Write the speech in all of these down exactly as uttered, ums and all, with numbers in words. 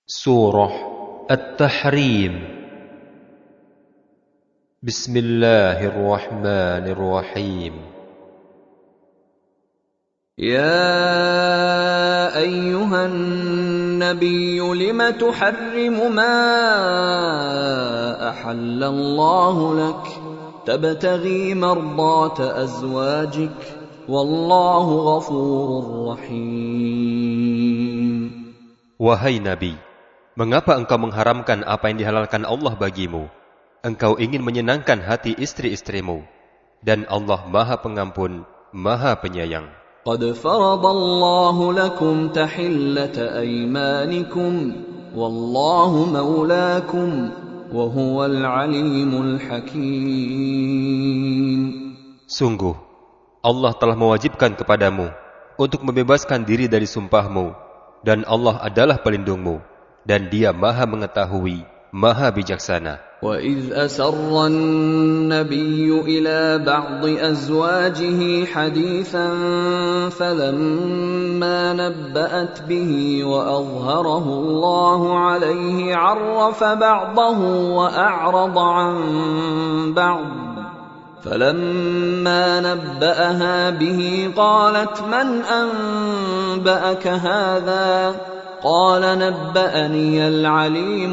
Surah At-Tahrim. Bismillahirrahmanirrahim. Ya ayyuhan nabiyyu lima tuharrimu ma ahallallahu lak tabtaghi mardata azwajik wallahu ghafurur rahim. Wahai Nabi, mengapa engkau mengharamkan apa yang dihalalkan Allah bagimu? Engkau ingin menyenangkan hati istri-istrimu, dan Allah Maha Pengampun, Maha Penyayang. قد فرض الله لكم تحلة أيمانكم والله مولاكم وهو العليم الحكيم. Sungguh, Allah telah mewajibkan kepadamu untuk membebaskan diri dari sumpahmu, dan Allah adalah pelindungmu, dan Dia Maha Mengetahui, Maha Bijaksana. وَإِذْ أَسَرَّ النَّبِيُّ إِلَى بَعْضِ أَزْوَاجِهِ حَدِيثًا فَلَمَّا نَبَّأَتْ بِهِ وَأَظْهَرَهُ اللَّهُ عَلَيْهِ عَرَّفَ بَعْضَهُ وَأَعْرَضَ عَنْ بَعْضٍ فَلَمَّا نَبَّأَهَا بِهِ قَالَتْ مَنْ أَنْبَأَكَ هَذَا قال نبأني العليم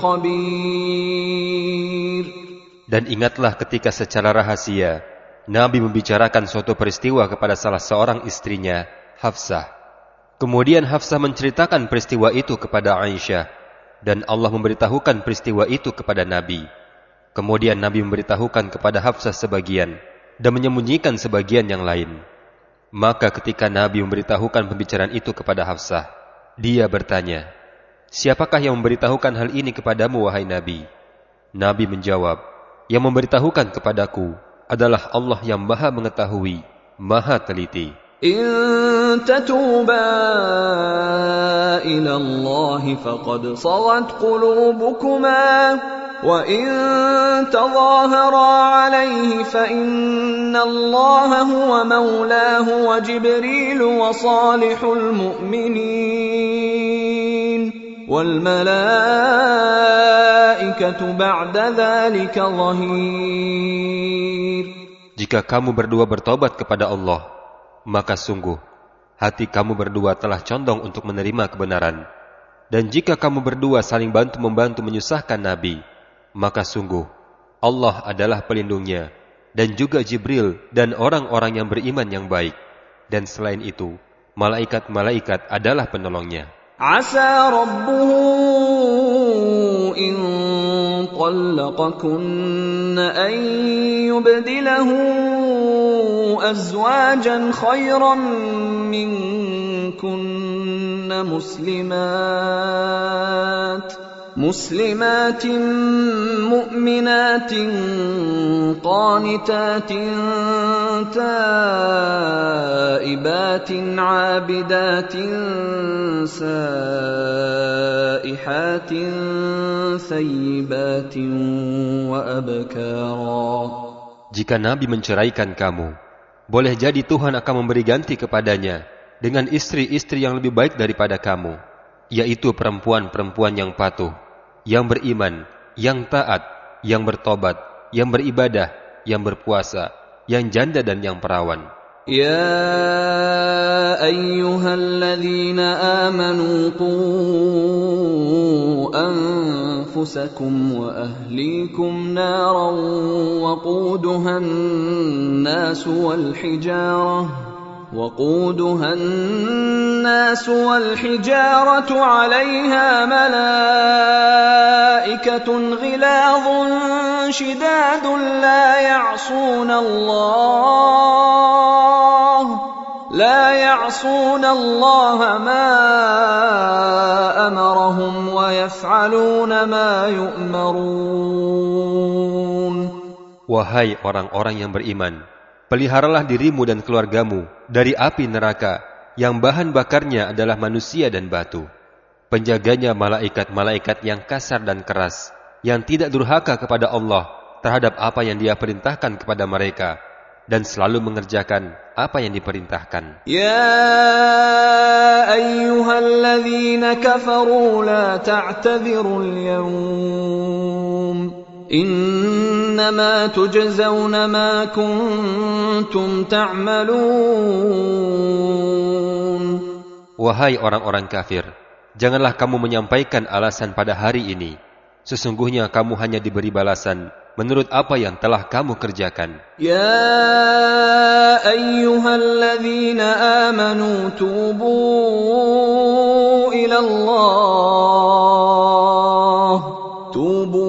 الخبير. Dan ingatlah ketika secara rahasia Nabi membicarakan suatu peristiwa kepada salah seorang istrinya, Hafsah. Kemudian Hafsah menceritakan peristiwa itu kepada Aisyah, dan Allah memberitahukan peristiwa itu kepada Nabi. Kemudian Nabi memberitahukan kepada Hafsah sebagian dan menyembunyikan sebagian yang lain. Maka ketika Nabi memberitahukan pembicaraan itu kepada Hafsah, dia bertanya, "Siapakah yang memberitahukan hal ini kepadamu, wahai Nabi?" Nabi menjawab, "Yang memberitahukan kepadaku adalah Allah yang Maha Mengetahui, Maha Teliti." In tatuba ila Allah faqad sawat qulubukuma wa in tadhahara alayhi fa inna Allah huwa maulahu wa Jibril wa salihul mu'minin wal malaikatu ba'da dhalika dhahir. Jika kamu berdua bertobat kepada Allah, maka sungguh hati kamu berdua telah condong untuk menerima kebenaran. Dan jika kamu berdua saling bantu-membantu menyusahkan Nabi, maka sungguh Allah adalah pelindungnya, dan juga Jibril dan orang-orang yang beriman yang baik. Dan selain itu, malaikat-malaikat adalah penolongnya. Asa rabbuhu in talaqakunna an yubdilahu azwajan khayran minkunna muslimat مسلمات مؤمنات قانتات تائبات عابدات سائحات ثيبات وأبكارا. Jika Nabi menceraikan kamu, boleh jadi Tuhan akan memberi ganti kepadanya dengan istri-istri yang lebih baik daripada kamu, yaitu perempuan-perempuan yang patuh, yang beriman, yang taat, yang bertobat, yang beribadah, yang berpuasa, yang janda dan yang perawan. Ya ayyuhalladzina amanu qu anfusakum wa ahlikum naran waquduha an-nas wal hijarah وقودها الناس والحجارة عليها ملائكة غلاظ شداد لا يعصون الله لا يعصون الله ما أمرهم ويفعلون ما يؤمرون. Wahai orang-orang yang beriman, peliharalah dirimu dan keluargamu dari api neraka yang bahan bakarnya adalah manusia dan batu. Penjaganya malaikat-malaikat yang kasar dan keras, yang tidak durhaka kepada Allah terhadap apa yang Dia perintahkan kepada mereka, dan selalu mengerjakan apa yang diperintahkan. Ya ayyuhalladzina kafaru la ta'tadhirul yawm innama tujzawna ma kuntum ta'malun. Wahai orang-orang kafir, janganlah kamu menyampaikan alasan pada hari ini. Sesungguhnya kamu hanya diberi balasan menurut apa yang telah kamu kerjakan. Ya ayyuhalladzina amanu tubu ila Allah tubu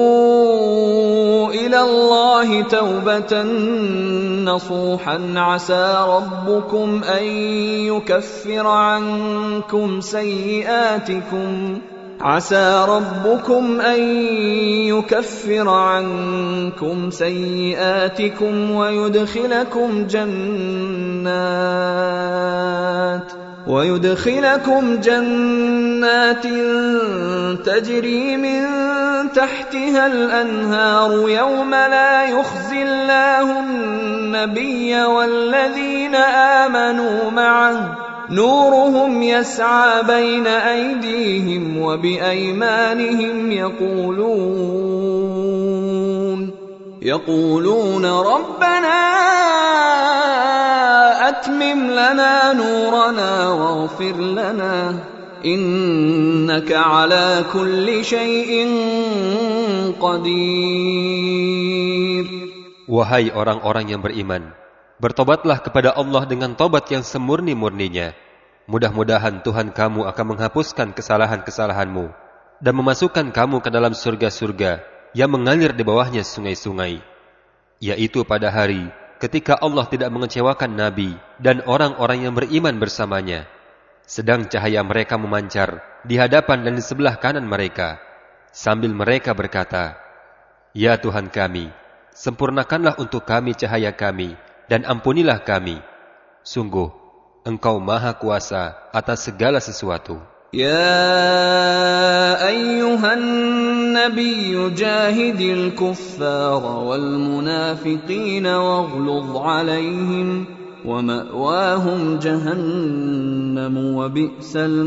ila Allah taubatan nasuhan asa rabbukum an yukaffira ankum sayyi'atikum عسى ربكم أن يكفر عنكم سيئاتكم ويدخلكم جنات ويدخلكم جنات تجري من تحتها الأنهار يوم لا يخزي الله النبي والذين آمنوا معه نورهم يسعى بين أيديهم وبأيمانهم يقولون يقولون ربنا أتمم لنا نورنا واغفر لنا إنك على كل شيء قدير. Wahai orang-orang yang beriman, bertobatlah kepada Allah dengan tobat yang semurni-murninya. Mudah-mudahan Tuhan kamu akan menghapuskan kesalahan-kesalahanmu dan memasukkan kamu ke dalam surga-surga yang mengalir di bawahnya sungai-sungai. Yaitu pada hari ketika Allah tidak mengecewakan Nabi dan orang-orang yang beriman bersamanya, sedang cahaya mereka memancar di hadapan dan di sebelah kanan mereka, sambil mereka berkata, Ya Tuhan kami, sempurnakanlah untuk kami cahaya kami, dan ampunilah kami. Sungguh, Engkau Maha Kuasa atas segala sesuatu. Ya ayyuhan nabiyyu jahidil kuffara wal munafiqina waghluz alaihim wa ma'wahum jahannam wa bi'sal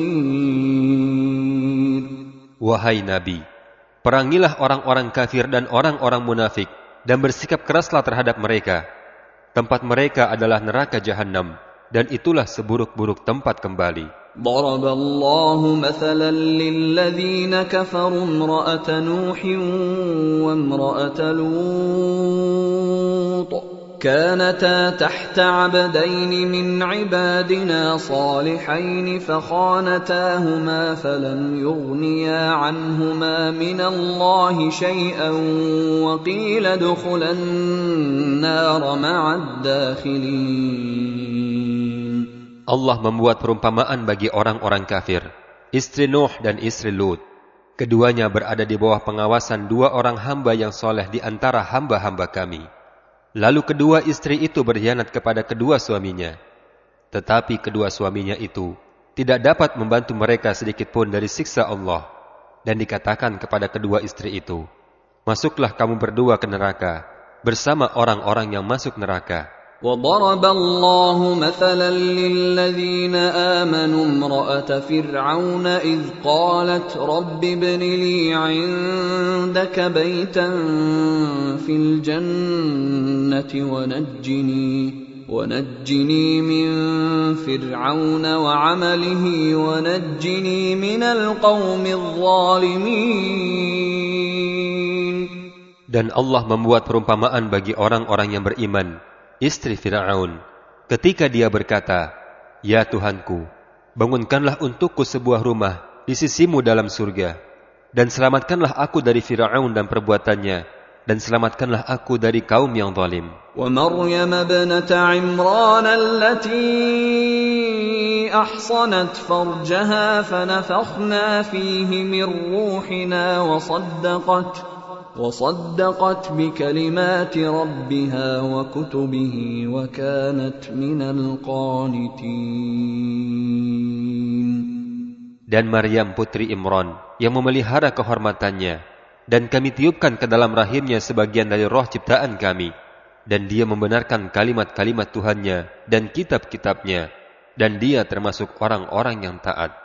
masir. Wahai Nabi, perangilah orang-orang kafir dan orang-orang munafik dan bersikap keraslah terhadap mereka. Tempat mereka adalah neraka Jahannam, dan itulah seburuk-buruk tempat kembali. Daraballahu mathalan lilladzina kafaru imra'ata Nuhin wa imra'ata Lut كانتا تحت عبدين من عبادنا صالحين فخانتاهما فلم يغنيا عنهما من الله شيئا وقيل ادخلا النار مع الداخلين. Allah membuat perumpamaan bagi orang-orang kafir, istri Nuh dan istri Lut. Keduanya berada di bawah pengawasan dua orang hamba yang soleh di antara hamba-hamba kami. Lalu kedua istri itu berkhianat kepada kedua suaminya. Tetapi kedua suaminya itu tidak dapat membantu mereka sedikitpun dari siksa Allah. Dan dikatakan kepada kedua istri itu, masuklah kamu berdua ke neraka bersama orang-orang yang masuk neraka. وَضَرَبَ اللَّهُ مَثَلًا لِّلَّذِينَ آمَنُوا امْرَأَتَ فِرْعَوْنَ إِذْ قَالَتْ رَبِّ ابْنِ لِي عِندَكَ بَيْتًا فِي الْجَنَّةِ وَنَجِّنِي وَنَجِّنِي مِن فِرْعَوْنَ وَعَمَلِهِ وَنَجِّنِي مِنَ الْقَوْمِ الظَّالِمِينَ. Dan Allah membuat perumpamaan bagi orang-orang yang beriman, istri Fir'aun, ketika dia berkata, Ya Tuhanku, bangunkanlah untukku sebuah rumah di sisimu dalam surga, dan selamatkanlah aku dari Fir'aun dan perbuatannya, dan selamatkanlah aku dari kaum yang zalim. Wa Maryam ibnat Imran allati ahsanat farjaha fanafakhna fihi min ruhina wa saddaqat وصدقت بكلمات ربها وكتبه وكانت من القانتين. Dan Maryam putri Imran yang memelihara kehormatannya, dan kami tiupkan ke dalam rahimnya sebagian dari roh ciptaan kami, dan dia membenarkan kalimat-kalimat Tuhannya dan kitab-kitabnya, dan dia termasuk orang-orang yang taat.